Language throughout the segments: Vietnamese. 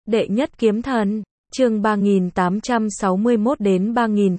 Đệ nhất kiếm thần, chương 3861 đến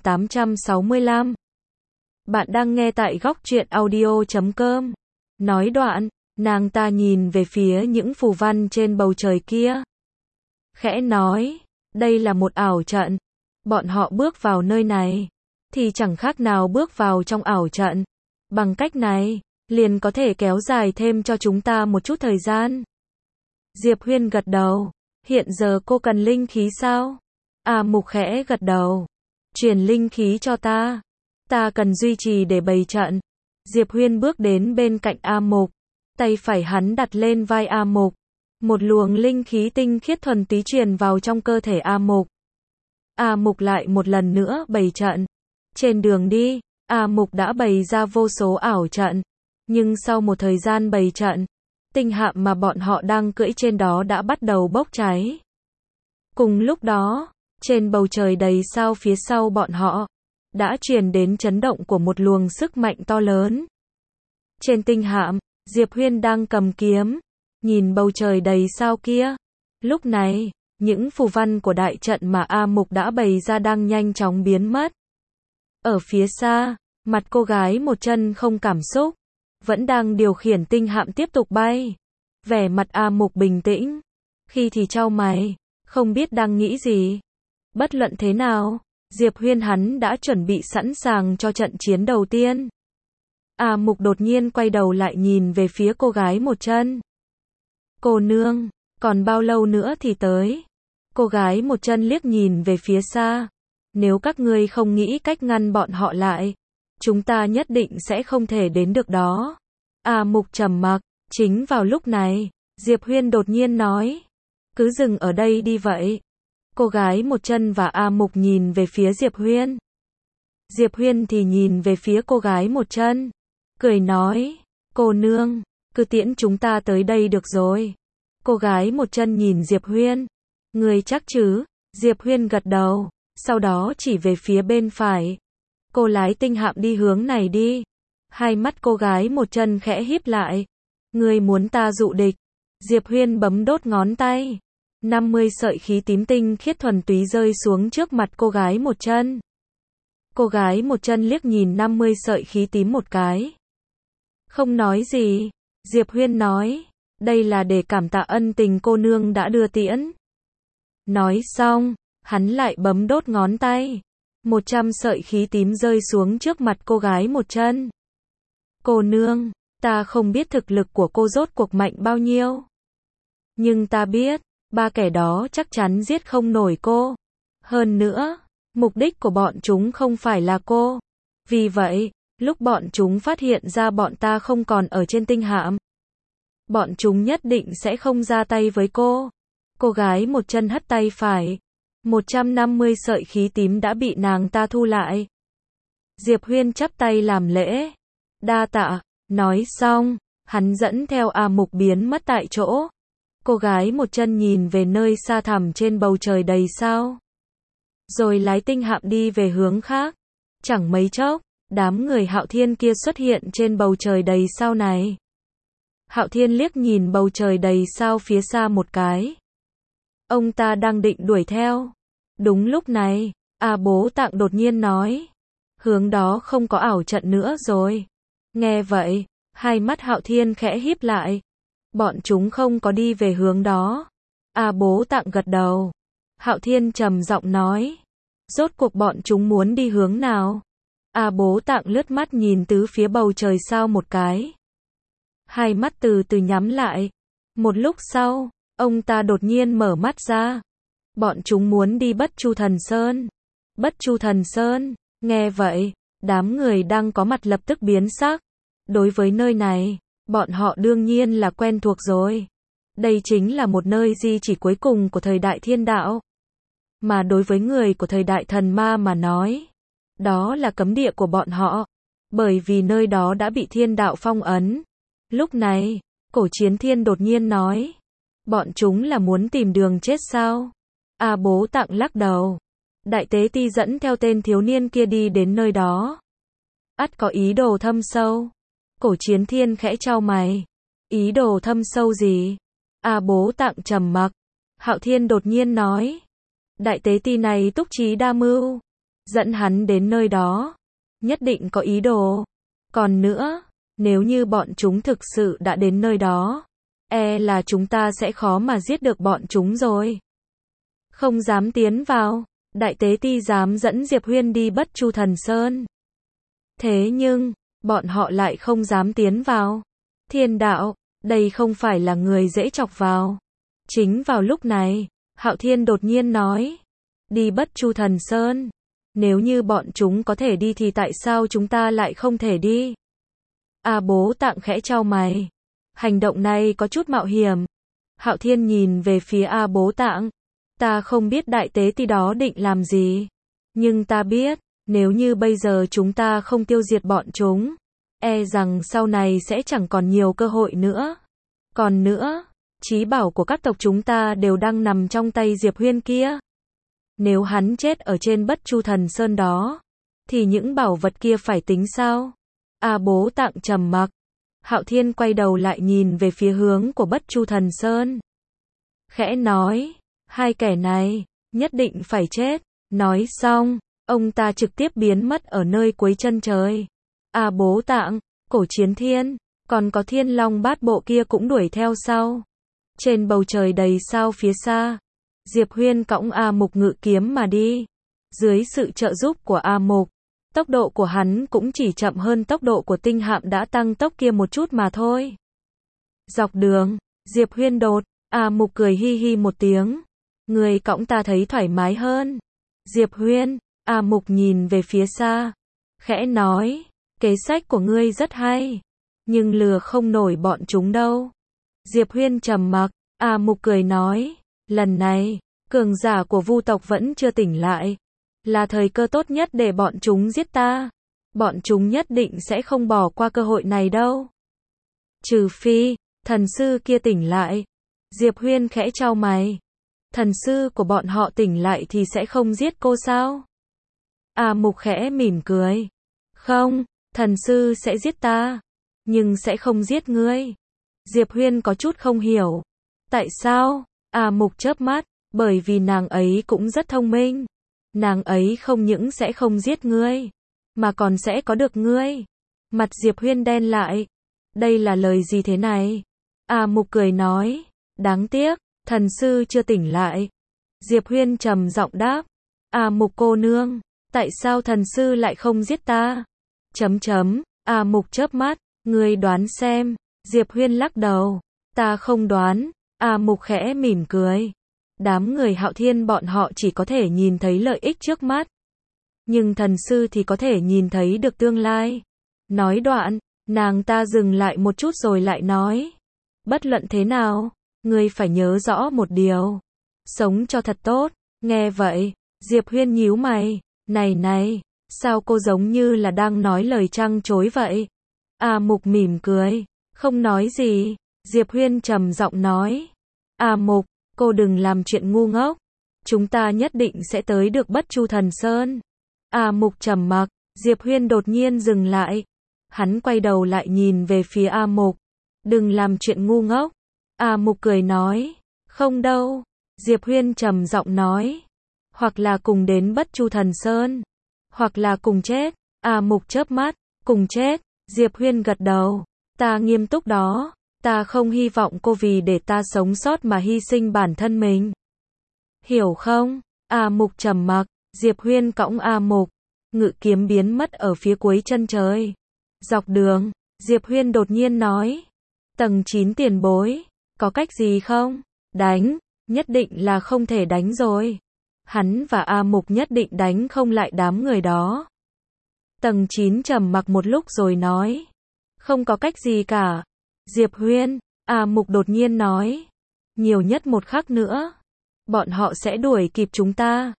3865. Bạn đang nghe tại góc truyện audio.com. Nói đoạn, nàng ta nhìn về phía những phù văn trên bầu trời kia. Khẽ nói, đây là một ảo trận. Bọn họ bước vào nơi này, thì chẳng khác nào bước vào trong ảo trận. Bằng cách này, liền có thể kéo dài thêm cho chúng ta một chút thời gian. Diệp Huyên gật đầu. Hiện giờ cô cần linh khí sao? Mục khẽ gật đầu. Truyền linh khí cho ta. Ta cần duy trì để bày trận. Diệp Huyên bước đến bên cạnh Mục. Tay phải hắn đặt lên vai Mục. Một luồng linh khí tinh khiết thuần túy truyền vào trong cơ thể Mục. Mục lại một lần nữa bày trận. Trên đường đi, Mục đã bày ra vô số ảo trận. Nhưng sau một thời gian bày trận, tinh hạm mà bọn họ đang cưỡi trên đó đã bắt đầu bốc cháy. Cùng lúc đó, trên bầu trời đầy sao phía sau bọn họ, đã truyền đến chấn động của một luồng sức mạnh to lớn. Trên tinh hạm, Diệp Huyên đang cầm kiếm, nhìn bầu trời đầy sao kia. Lúc này, những phù văn của đại trận mà Mục đã bày ra đang nhanh chóng biến mất. Ở phía xa, mặt cô gái một chân không cảm xúc, vẫn đang điều khiển tinh hạm tiếp tục bay. Vẻ mặt Mục bình tĩnh, khi thì chau mày, không biết đang nghĩ gì. Bất luận thế nào, Diệp Huyên hắn đã chuẩn bị sẵn sàng cho trận chiến đầu tiên. Mục đột nhiên quay đầu lại nhìn về phía cô gái một chân. Cô nương, còn bao lâu nữa thì tới? Cô gái một chân liếc nhìn về phía xa. Nếu các ngươi không nghĩ cách ngăn bọn họ lại, chúng ta nhất định sẽ không thể đến được đó. Mục trầm mặc. Chính vào lúc này, Diệp Huyên đột nhiên nói. Cứ dừng ở đây đi vậy. Cô gái một chân và Mục nhìn về phía Diệp Huyên. Diệp Huyên thì nhìn về phía cô gái một chân. Cười nói, cô nương, cứ tiễn chúng ta tới đây được rồi. Cô gái một chân nhìn Diệp Huyên. Người chắc chứ? Diệp Huyên gật đầu, sau đó chỉ về phía bên phải. Cô lái tinh hạm đi hướng này đi. Hai mắt cô gái một chân khẽ híp lại. Người muốn ta dụ địch? Diệp Huyên bấm đốt ngón tay. 50 sợi khí tím tinh khiết thuần túy rơi xuống trước mặt cô gái một chân. Cô gái một chân liếc nhìn 50 sợi khí tím một cái. Không nói gì. Diệp Huyên nói, đây là để cảm tạ ân tình cô nương đã đưa tiễn. Nói xong, hắn lại bấm đốt ngón tay. 100 sợi khí tím rơi xuống trước mặt cô gái một chân. Cô nương, ta không biết thực lực của cô rốt cuộc mạnh bao nhiêu. Nhưng ta biết, ba kẻ đó chắc chắn giết không nổi cô. Hơn nữa, mục đích của bọn chúng không phải là cô. Vì vậy, lúc bọn chúng phát hiện ra bọn ta không còn ở trên tinh hạm, bọn chúng nhất định sẽ không ra tay với cô. Cô gái một chân hất tay phải. 150 sợi khí tím đã bị nàng ta thu lại. Diệp Huyên chắp tay làm lễ. Đa tạ. Nói xong, hắn dẫn theo Mục biến mất tại chỗ. Cô gái một chân nhìn về nơi xa thẳm trên bầu trời đầy sao, rồi lái tinh hạm đi về hướng khác. Chẳng mấy chốc, đám người Hạo Thiên kia xuất hiện trên bầu trời đầy sao này. Hạo Thiên liếc nhìn bầu trời đầy sao phía xa một cái. Ông ta đang định đuổi theo. Đúng lúc này, Bố Tạng đột nhiên nói. Hướng đó không có ảo trận nữa rồi. Nghe vậy, hai mắt Hạo Thiên khẽ híp lại. Bọn chúng không có đi về hướng đó. Bố Tạng gật đầu. Hạo Thiên trầm giọng nói. Rốt cuộc bọn chúng muốn đi hướng nào? Bố Tạng lướt mắt nhìn tứ phía bầu trời sao một cái. Hai mắt từ từ nhắm lại. Một lúc sau, ông ta đột nhiên mở mắt ra. Bọn chúng muốn đi Bất Chu Thần Sơn. Bất Chu Thần Sơn. Nghe vậy, đám người đang có mặt lập tức biến sắc. Đối với nơi này, bọn họ đương nhiên là quen thuộc rồi. Đây chính là một nơi di chỉ cuối cùng của thời đại thiên đạo. Mà đối với người của thời đại thần ma mà nói, đó là cấm địa của bọn họ. Bởi vì nơi đó đã bị thiên đạo phong ấn. Lúc này, Cổ Chiến Thiên đột nhiên nói. Bọn chúng là muốn tìm đường chết sao? Bố Tạng lắc đầu. Đại tế ti dẫn theo tên thiếu niên kia đi đến nơi đó. Ắt có ý đồ thâm sâu. Cổ Chiến Thiên khẽ chau mày. Ý đồ thâm sâu gì? Bố Tạng trầm mặc. Hạo Thiên đột nhiên nói. Đại tế ti này túc trí đa mưu. Dẫn hắn đến nơi đó. Nhất định có ý đồ. Còn nữa, nếu như bọn chúng thực sự đã đến nơi đó, là chúng ta sẽ khó mà giết được bọn chúng rồi. Không dám tiến vào. Đại tế ti dám dẫn Diệp Huyên đi Bất Chu Thần Sơn. Thế nhưng, bọn họ lại không dám tiến vào. Thiên đạo, đây không phải là người dễ chọc vào. Chính vào lúc này, Hạo Thiên đột nhiên nói. Đi Bất Chu Thần Sơn. Nếu như bọn chúng có thể đi thì tại sao chúng ta lại không thể đi? Bố Tạng khẽ chau mày. Hành động này có chút mạo hiểm. Hạo Thiên nhìn về phía Bố Tạng. Ta không biết đại tế ti đó định làm gì. Nhưng ta biết, nếu như bây giờ chúng ta không tiêu diệt bọn chúng, rằng sau này sẽ chẳng còn nhiều cơ hội nữa. Còn nữa, chí bảo của các tộc chúng ta đều đang nằm trong tay Diệp Huyên kia. Nếu hắn chết ở trên Bất Chu Thần Sơn đó, thì những bảo vật kia phải tính sao? Bố Tạng trầm mặc. Hạo Thiên quay đầu lại nhìn về phía hướng của Bất Chu Thần Sơn. Khẽ nói, hai kẻ này, nhất định phải chết. Nói xong, ông ta trực tiếp biến mất ở nơi cuối chân trời. Bố Tạng, Cổ Chiến Thiên, còn có Thiên Long Bát Bộ kia cũng đuổi theo sau. Trên bầu trời đầy sao phía xa, Diệp Huyên cõng A Mục ngự kiếm mà đi. Dưới sự trợ giúp của A Mục, tốc độ của hắn cũng chỉ chậm hơn tốc độ của tinh hạm đã tăng tốc kia một chút mà thôi. Dọc đường, Diệp Huyên đột, A Mục cười hi hi một tiếng. Người cõng ta thấy thoải mái hơn. Diệp Huyên, A Mục nhìn về phía xa, khẽ nói, kế sách của ngươi rất hay, nhưng lừa không nổi bọn chúng đâu. Diệp Huyên trầm mặc, A Mục cười nói, lần này, cường giả của Vu tộc vẫn chưa tỉnh lại, là thời cơ tốt nhất để bọn chúng giết ta. Bọn chúng nhất định sẽ không bỏ qua cơ hội này đâu. Trừ phi, thần sư kia tỉnh lại. Diệp Huyên khẽ chau mày. Thần sư của bọn họ tỉnh lại thì sẽ không giết cô sao? Mục khẽ mỉm cười. Không, thần sư sẽ giết ta, nhưng sẽ không giết ngươi. Diệp Huyên có chút không hiểu. Tại sao? Mục chớp mắt, bởi vì nàng ấy cũng rất thông minh. Nàng ấy không những sẽ không giết ngươi, mà còn sẽ có được ngươi. Mặt Diệp Huyên đen lại. Đây là lời gì thế này? Mục cười nói, đáng tiếc, thần sư chưa tỉnh lại. Diệp Huyên trầm giọng đáp, Mục cô nương, tại sao thần sư lại không giết ta? Mục chớp mắt, ngươi đoán xem. Diệp Huyên lắc đầu, ta không đoán. Mục khẽ mỉm cười. Đám người Hạo Thiên bọn họ chỉ có thể nhìn thấy lợi ích trước mắt, nhưng thần sư thì có thể nhìn thấy được tương lai. Nói đoạn, nàng ta dừng lại một chút rồi lại nói, bất luận thế nào, ngươi phải nhớ rõ một điều, sống cho thật tốt. Nghe vậy, Diệp Huyên nhíu mày, này, sao cô giống như là đang nói lời trăng trối vậy? Mục mỉm cười, không nói gì. Diệp Huyên trầm giọng nói, Mục, cô đừng làm chuyện ngu ngốc. Chúng ta nhất định sẽ tới được Bất Chu Thần Sơn. Mục trầm mặc. Diệp Huyên đột nhiên dừng lại. Hắn quay đầu lại nhìn về phía Mục. Đừng làm chuyện ngu ngốc. Mục cười nói, không đâu. Diệp Huyên trầm giọng nói, hoặc là cùng đến Bất Chu Thần Sơn, hoặc là cùng chết. Mục chớp mắt, cùng chết. Diệp Huyên gật đầu, ta nghiêm túc đó. Ta không hy vọng cô vì để ta sống sót mà hy sinh bản thân mình. Hiểu không? Mục trầm mặc. Diệp Huyên cõng Mục, ngự kiếm biến mất ở phía cuối chân trời. Dọc đường, Diệp Huyên đột nhiên nói, tầng 9 tiền bối, có cách gì không? Đánh, nhất định là không thể đánh rồi. Hắn và Mục nhất định đánh không lại đám người đó. Tầng 9 trầm mặc một lúc rồi nói, không có cách gì cả. Diệp Huyên, Mục đột nhiên nói, nhiều nhất một khắc nữa, bọn họ sẽ đuổi kịp chúng ta.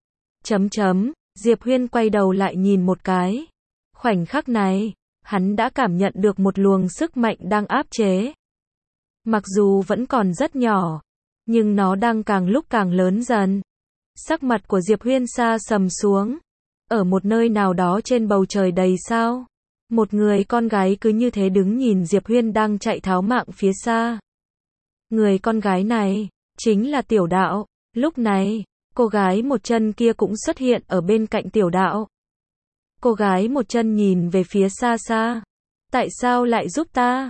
Diệp Huyên quay đầu lại nhìn một cái. Khoảnh khắc này, hắn đã cảm nhận được một luồng sức mạnh đang áp chế. Mặc dù vẫn còn rất nhỏ, nhưng nó đang càng lúc càng lớn dần. Sắc mặt của Diệp Huyên xa sầm xuống. Ở một nơi nào đó trên bầu trời đầy sao, một người con gái cứ như thế đứng nhìn Diệp Huyên đang chạy tháo mạng phía xa. Người con gái này, chính là Tiểu Đạo. Lúc này, cô gái một chân kia cũng xuất hiện ở bên cạnh tiểu đạo. Cô gái một chân nhìn về phía xa xa. Tại sao lại giúp ta?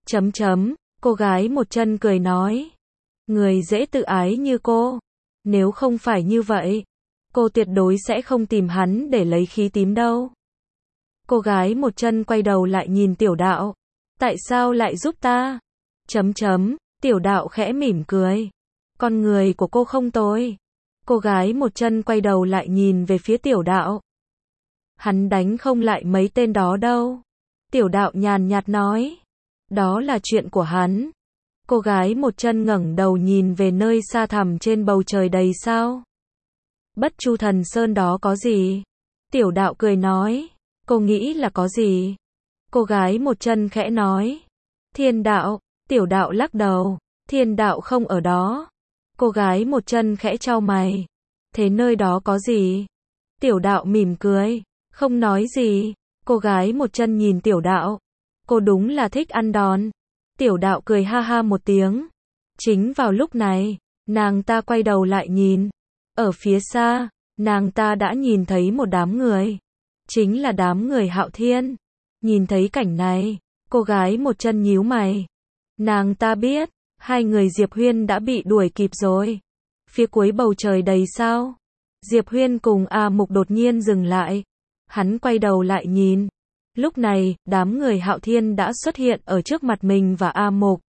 Cô gái một chân cười nói. Người dễ tự ái như cô. Nếu không phải như vậy, cô tuyệt đối sẽ không tìm hắn để lấy khí tím đâu. Cô gái một chân quay đầu lại nhìn tiểu đạo. Tại sao lại giúp ta? Tiểu đạo khẽ mỉm cười. Con người của cô không tồi. Cô gái một chân quay đầu lại nhìn về phía tiểu đạo. Hắn đánh không lại mấy tên đó đâu. Tiểu đạo nhàn nhạt nói. Đó là chuyện của hắn. Cô gái một chân ngẩng đầu nhìn về nơi xa thẳm trên bầu trời đầy sao. Bất Chu Thần Sơn đó có gì? Tiểu đạo cười nói. Cô nghĩ là có gì? Cô gái một chân khẽ nói. Thiên đạo. Tiểu đạo lắc đầu. Thiên đạo không ở đó. Cô gái một chân khẽ chau mày. Thế nơi đó có gì? Tiểu đạo mỉm cười. Không nói gì. Cô gái một chân nhìn tiểu đạo. Cô đúng là thích ăn đòn. Tiểu đạo cười ha ha một tiếng. Chính vào lúc này, nàng ta quay đầu lại nhìn. Ở phía xa, nàng ta đã nhìn thấy một đám người. Chính là đám người Hạo Thiên. Nhìn thấy cảnh này, cô gái một chân nhíu mày. Nàng ta biết, hai người Diệp Huyên đã bị đuổi kịp rồi. Phía cuối bầu trời đầy sao. Diệp Huyên cùng A Mục đột nhiên dừng lại. Hắn quay đầu lại nhìn. Lúc này, đám người Hạo Thiên đã xuất hiện ở trước mặt mình và A Mục.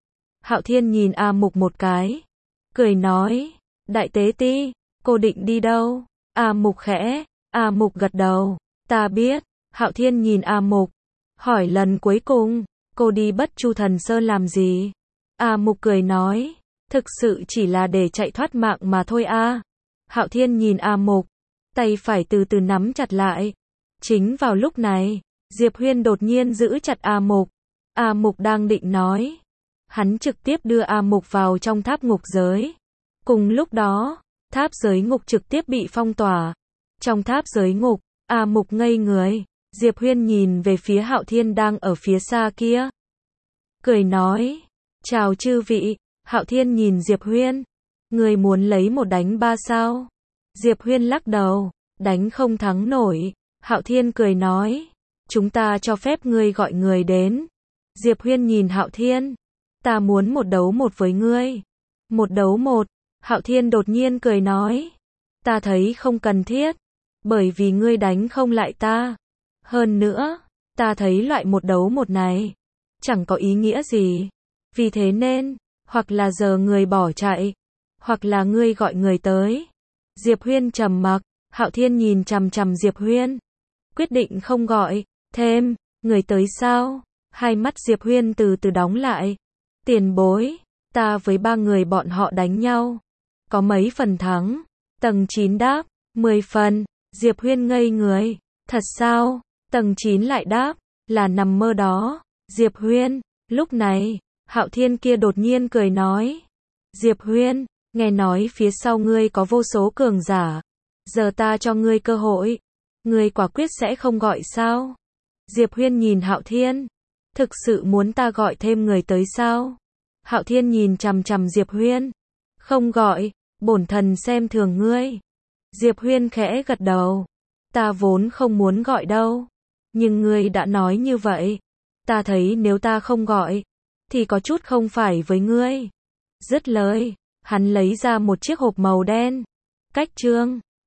Hạo Thiên nhìn A Mục một cái. Cười nói. Đại tế ti, cô định đi đâu? A Mục khẽ. A Mục gật đầu. Ta biết. Hạo Thiên nhìn A Mục. Hỏi lần cuối cùng, cô đi Bất Chu Thần Sơn làm gì? A Mục cười nói. Thực sự chỉ là để chạy thoát mạng mà thôi a. Hạo Thiên nhìn A Mục. Tay phải từ từ nắm chặt lại. Chính vào lúc này, Diệp Huyên đột nhiên giữ chặt A Mục. A Mục đang định nói. Hắn trực tiếp đưa A Mục vào trong tháp ngục giới. Cùng lúc đó, tháp giới ngục trực tiếp bị phong tỏa. Trong tháp giới ngục, A Mục ngây người. Diệp Huyên nhìn về phía Hạo Thiên đang ở phía xa kia. Cười nói. Chào chư vị. Hạo Thiên nhìn Diệp Huyên. Người muốn lấy một đánh ba sao? Diệp Huyên lắc đầu. Đánh không thắng nổi. Hạo Thiên cười nói. Chúng ta cho phép ngươi gọi người đến. Diệp Huyên nhìn Hạo Thiên. Ta muốn một đấu một với ngươi. Một đấu một. Hạo Thiên đột nhiên cười nói. Ta thấy không cần thiết. Bởi vì ngươi đánh không lại ta. Hơn nữa, ta thấy loại một đấu một này chẳng có ý nghĩa gì. Vì thế nên, hoặc là giờ người bỏ chạy, hoặc là ngươi gọi người tới. Diệp Huyên trầm mặc. Hạo Thiên nhìn chằm chằm Diệp Huyên. Quyết định không gọi thêm người tới sao? Hai mắt Diệp Huyên từ từ đóng lại. Tiền bối, ta với ba người bọn họ đánh nhau. Có mấy phần thắng? Tầng 9 đáp. 10 phần. Diệp Huyên ngây người. Thật sao? Tầng 9 lại đáp. Là nằm mơ đó. Diệp Huyên. Lúc này, Hạo Thiên kia đột nhiên cười nói. Diệp Huyên, nghe nói phía sau ngươi có vô số cường giả. Giờ ta cho ngươi cơ hội. Ngươi quả quyết sẽ không gọi sao? Diệp Huyên nhìn Hạo Thiên. Thực sự muốn ta gọi thêm người tới sao? Hạo Thiên nhìn chằm chằm Diệp Huyên. Không gọi, bổn thần xem thường ngươi. Diệp Huyên khẽ gật đầu. Ta vốn không muốn gọi đâu. Nhưng ngươi đã nói như vậy. Ta thấy nếu ta không gọi, thì có chút không phải với ngươi. Dứt lời, hắn lấy ra một chiếc hộp màu đen. Cách chương